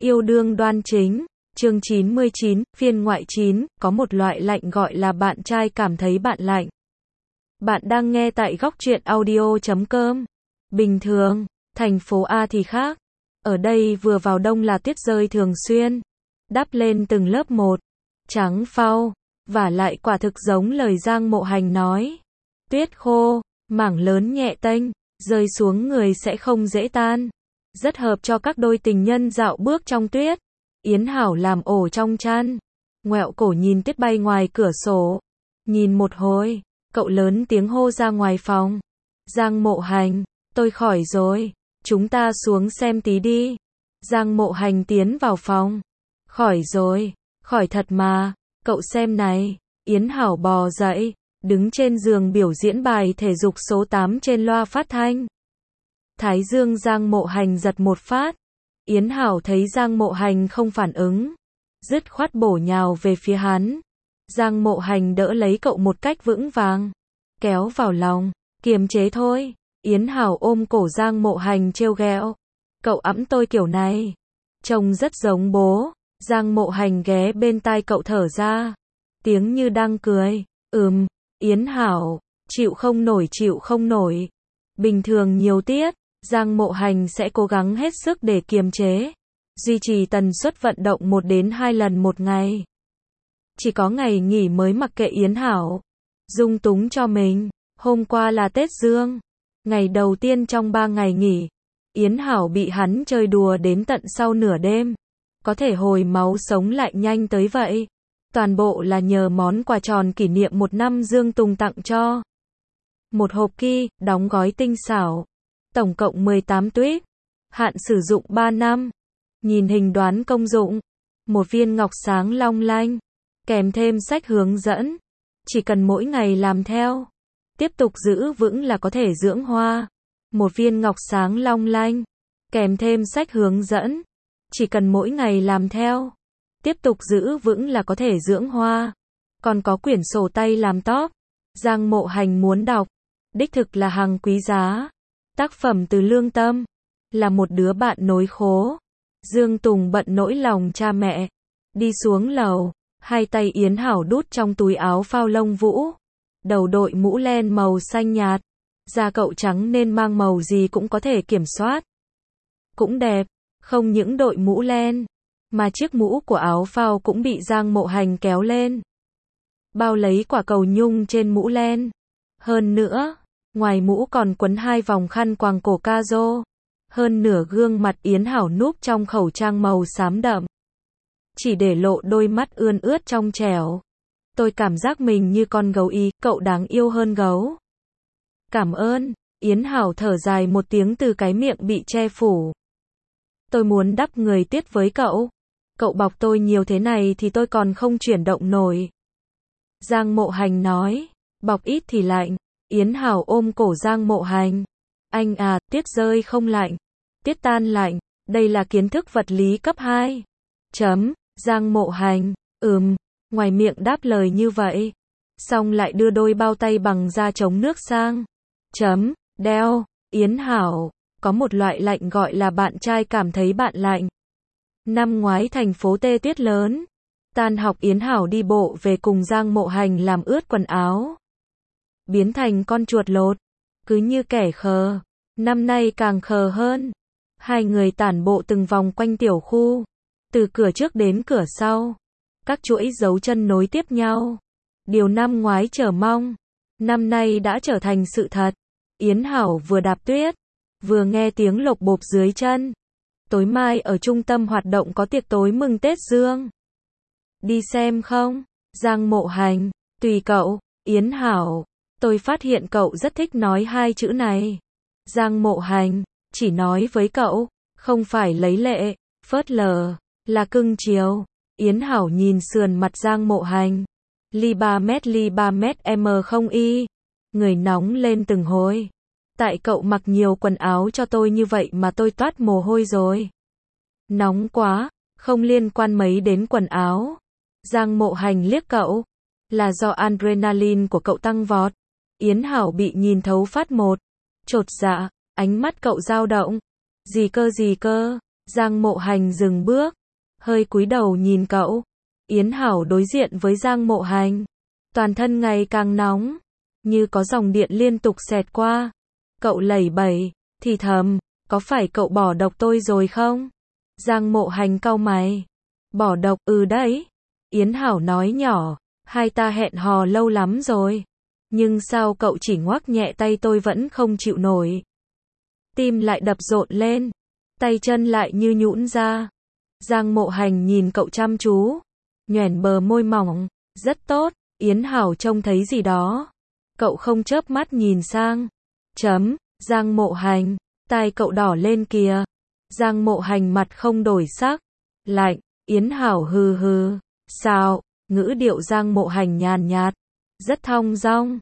Yêu đương đoan chính, chương 99, phiên ngoại 9, có một loại lạnh gọi là bạn trai cảm thấy bạn lạnh. Bạn đang nghe tại góc truyện audio.com. Bình thường, thành phố A thì khác. Ở đây vừa vào đông là tuyết rơi thường xuyên. Đắp lên từng lớp một. Trắng phau. Vả lại quả thực giống lời Giang Mộ Hành nói. Tuyết khô, mảng lớn nhẹ tênh, rơi xuống người sẽ không dễ tan. Rất hợp cho các đôi tình nhân dạo bước trong tuyết. Yến Hảo làm ổ trong chăn. Ngoẹo cổ nhìn tuyết bay ngoài cửa sổ. Nhìn một hồi, cậu lớn tiếng hô ra ngoài phòng. Giang Mộ Hành, tôi khỏi rồi. Chúng ta xuống xem tí đi. Giang Mộ Hành tiến vào phòng. Khỏi rồi, khỏi thật mà. Cậu xem này. Yến Hảo bò dậy, đứng trên giường biểu diễn bài thể dục số 8 trên loa phát thanh. Thái dương Giang Mộ Hành giật một phát. Yến Hảo thấy Giang Mộ Hành không phản ứng, dứt khoát bổ nhào về phía hắn. Giang Mộ Hành đỡ lấy cậu một cách vững vàng, kéo vào lòng, kiềm chế thôi. Yến Hảo ôm cổ Giang Mộ Hành trêu ghẹo. Cậu ẵm tôi kiểu này, trông rất giống bố. Giang Mộ Hành ghé bên tai cậu thở ra, tiếng như đang cười. Yến Hảo, chịu không nổi. Bình thường nhiều tiết, Giang Mộ Hành sẽ cố gắng hết sức để kiềm chế, duy trì tần suất vận động 1 đến 2 lần một ngày. Chỉ có ngày nghỉ mới mặc kệ Yến Hảo dung túng cho mình. Hôm qua là Tết Dương, ngày đầu tiên trong 3 ngày nghỉ. Yến Hảo bị hắn chơi đùa đến tận sau nửa đêm. Có thể hồi máu sống lại nhanh tới vậy, toàn bộ là nhờ món quà tròn kỷ niệm 1 năm Dương Tùng tặng cho. Một hộp ki, đóng gói tinh xảo. Tổng cộng 18 tuyết. Hạn sử dụng 3 năm. Nhìn hình đoán công dụng. Một viên ngọc sáng long lanh. Kèm thêm sách hướng dẫn. Chỉ cần mỗi ngày làm theo, tiếp tục giữ vững là có thể dưỡng hoa. Một viên ngọc sáng long lanh. Kèm thêm sách hướng dẫn. Chỉ cần mỗi ngày làm theo, tiếp tục giữ vững là có thể dưỡng hoa. Còn có quyển sổ tay làm tóc. Giang Mộ Hành muốn đọc. Đích thực là hàng quý giá. Tác phẩm từ lương tâm. Là một đứa bạn nối khố. Dương Tùng bận nỗi lòng cha mẹ. Đi xuống lầu, hai tay Yến Hảo đút trong túi áo phao lông vũ. Đầu đội mũ len màu xanh nhạt. Da cậu trắng nên mang màu gì cũng có thể kiểm soát. Cũng đẹp. Không những đội mũ len, mà chiếc mũ của áo phao cũng bị Giang Mộ Hành kéo lên, bao lấy quả cầu nhung trên mũ len. Hơn nữa, ngoài mũ còn quấn 2 vòng khăn quàng cổ ca-rô. Hơn nửa gương mặt Yến Hảo núp trong khẩu trang màu xám đậm, chỉ để lộ đôi mắt ươn ướt trong trẻo. Tôi cảm giác mình như con gấu y, cậu đáng yêu hơn gấu. Cảm ơn. Yến Hảo thở dài một tiếng từ cái miệng bị che phủ. Tôi muốn đắp người tuyết với cậu. Cậu bọc tôi nhiều thế này thì tôi còn không chuyển động nổi. Giang Mộ Hành nói. Bọc ít thì lạnh. Yến Hảo ôm cổ Giang Mộ Hành. Anh à, tuyết rơi không lạnh. Tuyết tan lạnh. Đây là kiến thức vật lý cấp 2. Giang Mộ Hành. Ngoài miệng đáp lời như vậy, xong lại đưa đôi bao tay bằng da chống nước sang. Đeo. Yến Hảo. Có một loại lạnh gọi là bạn trai cảm thấy bạn lạnh. Năm ngoái thành phố Tê tuyết lớn. Tan học Yến Hảo đi bộ về cùng Giang Mộ Hành làm ướt quần áo. Biến thành con chuột lột. Cứ như kẻ khờ. Năm nay càng khờ hơn. Hai người tản bộ từng vòng quanh tiểu khu. Từ cửa trước đến cửa sau. Các chuỗi dấu chân nối tiếp nhau. Điều năm ngoái chờ mong, năm nay đã trở thành sự thật. Yến Hảo vừa đạp tuyết, vừa nghe tiếng lộc bộp dưới chân. Tối mai ở trung tâm hoạt động có tiệc tối mừng Tết Dương. Đi xem không? Giang Mộ Hành. Tùy cậu. Yến Hảo. Tôi phát hiện cậu rất thích nói 2 chữ này. Giang Mộ Hành. Chỉ nói với cậu, không phải lấy lệ, phớt lờ, là cưng chiều. Yến Hảo nhìn sườn mặt Giang Mộ Hành. Ly 3 mét M0Y. Người nóng lên từng hồi. Tại cậu mặc nhiều quần áo cho tôi như vậy mà tôi toát mồ hôi rồi. Nóng quá, không liên quan mấy đến quần áo. Giang Mộ Hành liếc cậu. Là do adrenaline của cậu tăng vọt. Yến Hảo bị nhìn thấu phát một. Chột dạ, ánh mắt cậu dao động. Gì cơ? Giang Mộ Hành dừng bước, hơi cúi đầu nhìn cậu. Yến Hảo đối diện với Giang Mộ Hành, toàn thân ngày càng nóng, như có dòng điện liên tục xẹt qua. Cậu lẩy bẩy, thì thầm, có phải cậu bỏ độc tôi rồi không? Giang Mộ Hành cau mày. Bỏ độc, đấy. Yến Hảo nói nhỏ, hai ta hẹn hò lâu lắm rồi. Nhưng sao cậu chỉ ngoắc nhẹ tay tôi vẫn không chịu nổi. Tim lại đập rộn lên, tay chân lại như nhũn ra. Giang Mộ Hành nhìn cậu chăm chú, nhoẻn bờ môi mỏng, rất tốt. Yến Hảo trông thấy gì đó. Cậu không chớp mắt nhìn sang. Giang Mộ Hành, tai cậu đỏ lên kìa. Giang Mộ Hành mặt không đổi sắc. Lạnh. Yến Hảo hừ hừ. Sao? Ngữ điệu Giang Mộ Hành nhàn nhạt, rất thong dong.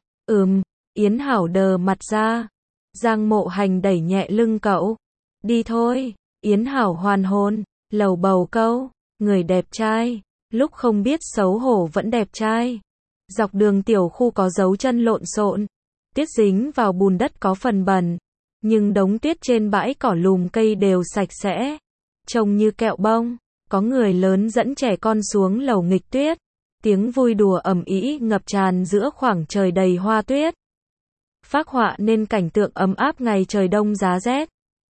Yến Hảo đờ mặt ra. Giang Mộ Hành đẩy nhẹ lưng cậu. Đi thôi. Yến Hảo hoàn hồn, lầu bầu câu, người đẹp trai, lúc không biết xấu hổ vẫn đẹp trai. Dọc đường tiểu khu có dấu chân lộn xộn, tuyết dính vào bùn đất có phần bẩn, nhưng đống tuyết trên bãi cỏ lùm cây đều sạch sẽ, trông như kẹo bông. Có người lớn dẫn trẻ con xuống lầu nghịch tuyết, tiếng vui đùa ầm ĩ ngập tràn giữa khoảng trời đầy hoa tuyết, phác họa nên cảnh tượng ấm áp ngày trời đông giá rét.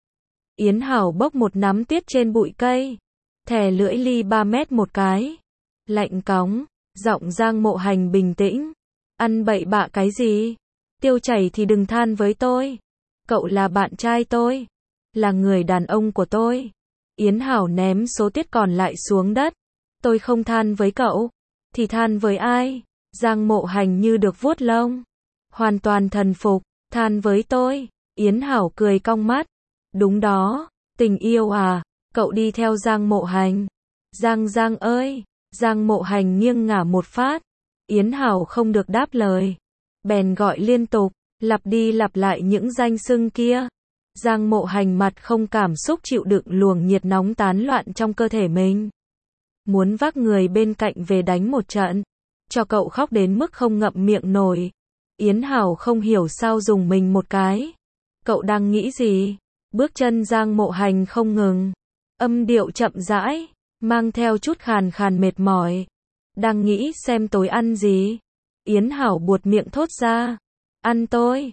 Yến Hảo bốc một nắm tuyết trên bụi cây, thè lưỡi ly 3 mét một cái. Lạnh cóng, giọng Giang Mộ Hành bình tĩnh. Ăn bậy bạ cái gì? Tiêu chảy thì đừng than với tôi. Cậu là bạn trai tôi, là người đàn ông của tôi. Yến Hảo ném số tuyết còn lại xuống đất. Tôi không than với cậu, thì than với ai? Giang Mộ Hành như được vuốt lông, hoàn toàn thần phục. Than với tôi. Yến Hảo cười cong mắt. Đúng đó, tình yêu à? Cậu đi theo Giang Mộ Hành. Giang ơi! Giang Mộ Hành nghiêng ngả một phát. Yến Hảo không được đáp lời, bèn gọi liên tục, lặp đi lặp lại những danh xưng kia. Giang Mộ Hành mặt không cảm xúc chịu đựng luồng nhiệt nóng tán loạn trong cơ thể mình. Muốn vác người bên cạnh về đánh một trận, cho cậu khóc đến mức không ngậm miệng nổi. Yến Hảo không hiểu sao dùng mình một cái. Cậu đang nghĩ gì? Bước chân Giang Mộ Hành không ngừng, âm điệu chậm rãi, mang theo chút khàn khàn mệt mỏi. Đang nghĩ xem tối ăn gì? Yến Hảo buột miệng thốt ra. Ăn tôi.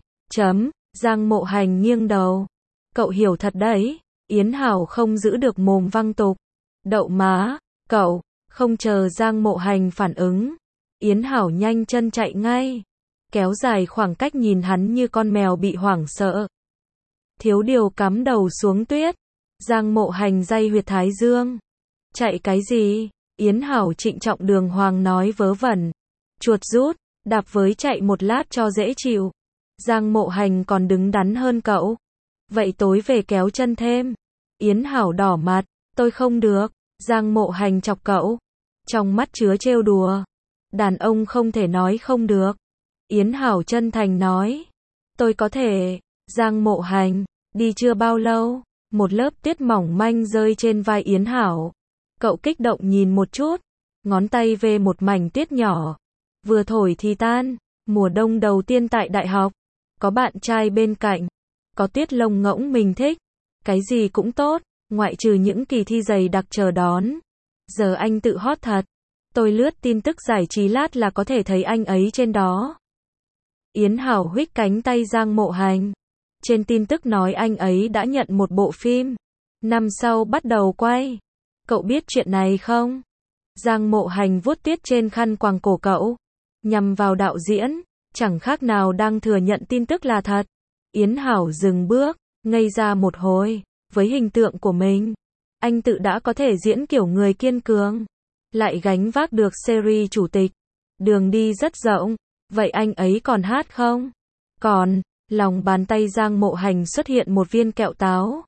Giang Mộ Hành nghiêng đầu. Cậu hiểu thật đấy. Yến Hảo không giữ được mồm văng tục. Đậu má, cậu. Không chờ Giang Mộ Hành phản ứng, Yến Hảo nhanh chân chạy ngay, kéo dài khoảng cách nhìn hắn như con mèo bị hoảng sợ. Thiếu điều cắm đầu xuống tuyết. Giang Mộ Hành day huyệt thái dương. Chạy cái gì? Yến Hảo trịnh trọng đường hoàng nói vớ vẩn. Chuột rút, đạp với chạy một lát cho dễ chịu. Giang Mộ Hành còn đứng đắn hơn cậu. Vậy tối về kéo chân thêm. Yến Hảo đỏ mặt. Tôi không được. Giang Mộ Hành chọc cậu, trong mắt chứa trêu đùa. Đàn ông không thể nói không được. Yến Hảo chân thành nói. Tôi có thể. Giang Mộ Hành, đi chưa bao lâu, một lớp tuyết mỏng manh rơi trên vai Yến Hảo. Cậu kích động nhìn một chút, ngón tay về một mảnh tuyết nhỏ. Vừa thổi thì tan, mùa đông đầu tiên tại đại học. Có bạn trai bên cạnh, có tuyết lông ngỗng mình thích. Cái gì cũng tốt, ngoại trừ những kỳ thi dày đặc chờ đón. Giờ anh tự hot thật. Tôi lướt tin tức giải trí lát là có thể thấy anh ấy trên đó. Yến Hảo huých cánh tay Giang Mộ Hành. Trên tin tức nói anh ấy đã nhận một bộ phim, năm sau bắt đầu quay. Cậu biết chuyện này không? Giang Mộ Hành vuốt tuyết trên khăn quàng cổ cậu, nhằm vào đạo diễn, chẳng khác nào đang thừa nhận tin tức là thật. Yến Hảo dừng bước, ngây ra một hồi, với hình tượng của mình. Anh tự đã có thể diễn kiểu người kiên cường, lại gánh vác được series chủ tịch. Đường đi rất rộng, vậy anh ấy còn hát không? Còn, lòng bàn tay Giang Mộ Hành xuất hiện một viên kẹo táo.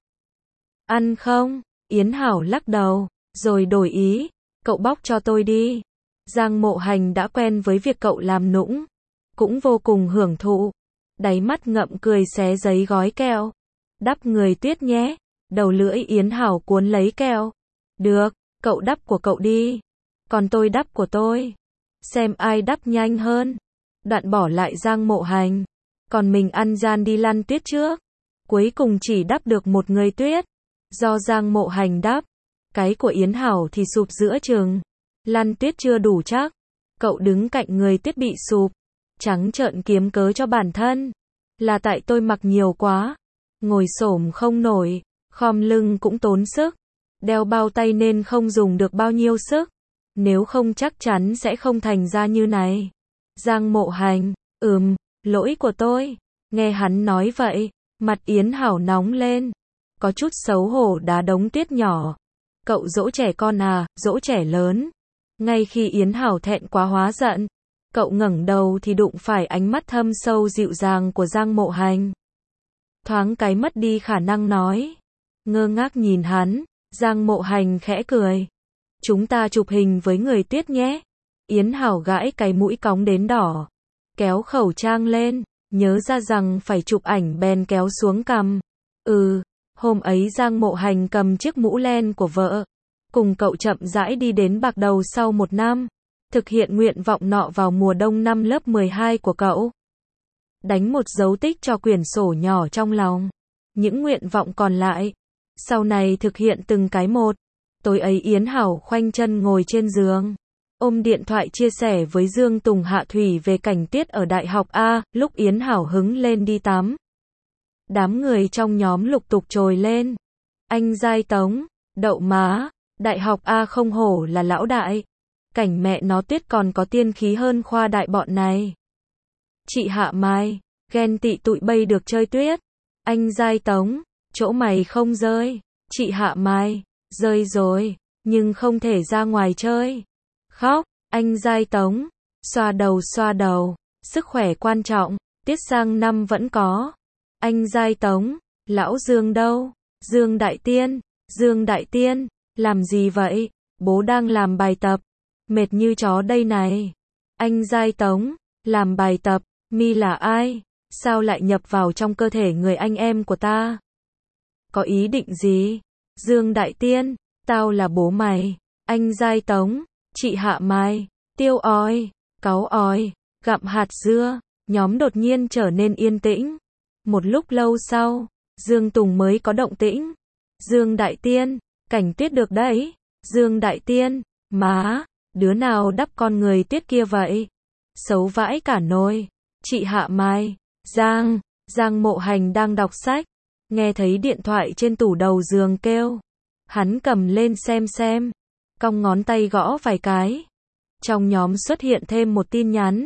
Ăn không? Yến Hảo lắc đầu, rồi đổi ý. Cậu bóc cho tôi đi. Giang Mộ Hành đã quen với việc cậu làm nũng, cũng vô cùng hưởng thụ. Đáy mắt ngậm cười xé giấy gói kẹo. Đắp người tuyết nhé. Đầu lưỡi Yến Hảo cuốn lấy kẹo. Được, cậu đắp của cậu đi. Còn tôi đắp của tôi. Xem ai đắp nhanh hơn. Đoạn bỏ lại Giang Mộ Hành. Còn mình ăn gian đi lăn tuyết trước. Cuối cùng chỉ đắp được một người tuyết. Do Giang Mộ Hành đáp. Cái của Yến Hảo thì sụp giữa chừng. Lan Tuyết chưa đủ chắc. Cậu đứng cạnh người Tuyết bị sụp. Trắng trợn kiếm cớ cho bản thân. Là tại tôi mặc nhiều quá. Ngồi xổm không nổi. Khom lưng cũng tốn sức. Đeo bao tay nên không dùng được bao nhiêu sức. Nếu không chắc chắn sẽ không thành ra như này. Giang Mộ Hành. Lỗi của tôi. Nghe hắn nói vậy. Mặt Yến Hảo nóng lên. Có chút xấu hổ đá đống tuyết nhỏ. Cậu dỗ trẻ con à, dỗ trẻ lớn. Ngay khi Yến Hảo thẹn quá hóa giận. Cậu ngẩng đầu thì đụng phải ánh mắt thâm sâu dịu dàng của Giang Mộ Hành. Thoáng cái mất đi khả năng nói. Ngơ ngác nhìn hắn. Giang Mộ Hành khẽ cười. Chúng ta chụp hình với người Tuyết nhé. Yến Hảo gãi cái mũi cóng đến đỏ. Kéo khẩu trang lên. Nhớ ra rằng phải chụp ảnh bèn kéo xuống cằm. Hôm ấy Giang Mộ Hành cầm chiếc mũ len của vợ. Cùng cậu chậm rãi đi đến Bạc Đầu sau 1 năm. Thực hiện nguyện vọng nọ vào mùa đông năm lớp 12 của cậu. Đánh một dấu tích cho quyển sổ nhỏ trong lòng. Những nguyện vọng còn lại. Sau này thực hiện từng cái một. Tối ấy Yến Hảo khoanh chân ngồi trên giường. Ôm điện thoại chia sẻ với Dương Tùng Hạ Thủy về cảnh tiết ở Đại học A, lúc Yến Hảo hứng lên đi tắm. Đám người trong nhóm lục tục trồi lên. Anh giai Tống, đậu má, Đại học A không hổ là lão đại. Cảnh mẹ nó Tuyết còn có tiên khí hơn khoa đại bọn này. Chị Hạ Mai, ghen tị tụi bay được chơi Tuyết. Anh giai Tống, chỗ mày không rơi. Chị Hạ Mai, rơi rồi, nhưng không thể ra ngoài chơi. Khóc, anh giai Tống, xoa đầu, sức khỏe quan trọng, tiết sang năm vẫn có. Anh giai Tống, lão Dương đâu? Dương Đại Tiên, làm gì vậy? Bố đang làm bài tập, mệt như chó đây này. Anh giai Tống, làm bài tập, mi là ai? Sao lại nhập vào trong cơ thể người anh em của ta? Có ý định gì? Dương Đại Tiên, tao là bố mày. Anh giai Tống, chị Hạ Mai, tiêu ói, cáu ói, gặm hạt dưa. Nhóm đột nhiên trở nên yên tĩnh. Một lúc lâu sau, Dương Tùng mới có động tĩnh. Dương Đại Tiên, cảnh Tuyết được đấy. Dương Đại Tiên, má, đứa nào đắp con người Tuyết kia vậy? Xấu vãi cả nồi. Chị Hạ Mai, Giang Mộ Hành đang đọc sách. Nghe thấy điện thoại trên tủ đầu giường kêu. Hắn cầm lên xem. Cong ngón tay gõ vài cái. Trong nhóm xuất hiện thêm một tin nhắn.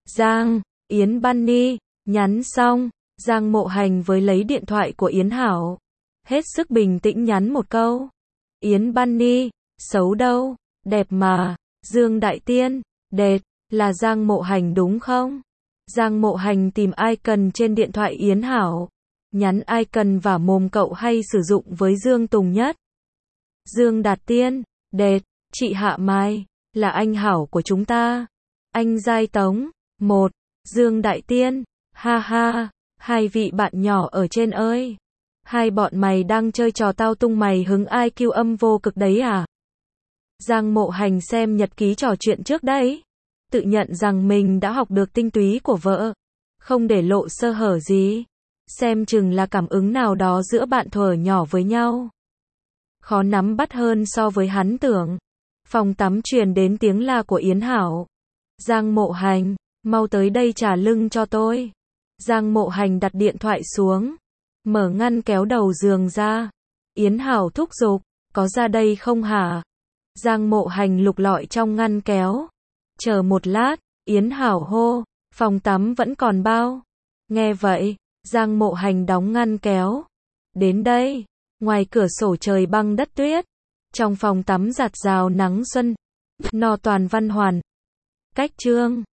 Yến Bunny, nhắn xong. Giang Mộ Hành với lấy điện thoại của Yến Hảo. Hết sức bình tĩnh nhắn một câu. Yến Bunny, xấu đâu, đẹp mà. Dương Đại Tiên, đệt, là Giang Mộ Hành đúng không? Giang Mộ Hành tìm icon trên điện thoại Yến Hảo. Nhắn icon vào mồm cậu hay sử dụng với Dương Tùng nhất. Dương Đạt Tiên, đệt, chị Hạ Mai, là anh Hảo của chúng ta. Anh giai Tống, 1, Dương Đại Tiên, ha ha, hai vị bạn nhỏ ở trên ơi. Hai bọn mày đang chơi trò tao tung mày hứng IQ âm vô cực đấy à? Giang Mộ Hành xem nhật ký trò chuyện trước đấy. Tự nhận rằng mình đã học được tinh túy của vợ. Không để lộ sơ hở gì. Xem chừng là cảm ứng nào đó giữa bạn thuở nhỏ với nhau. Khó nắm bắt hơn so với hắn tưởng. Phòng tắm truyền đến tiếng la của Yến Hảo. Giang Mộ Hành, mau tới đây trả lưng cho tôi. Giang Mộ Hành đặt điện thoại xuống. Mở ngăn kéo đầu giường ra. Yến Hảo thúc giục, có ra đây không hả? Giang Mộ Hành lục lọi trong ngăn kéo. Chờ một lát, Yến Hảo hô, phòng tắm vẫn còn bao. Nghe vậy, Giang Mộ Hành đóng ngăn kéo. Đến đây, ngoài cửa sổ trời băng đất tuyết. Trong phòng tắm rạt rào nắng xuân. No toàn văn hoàn. Cách chương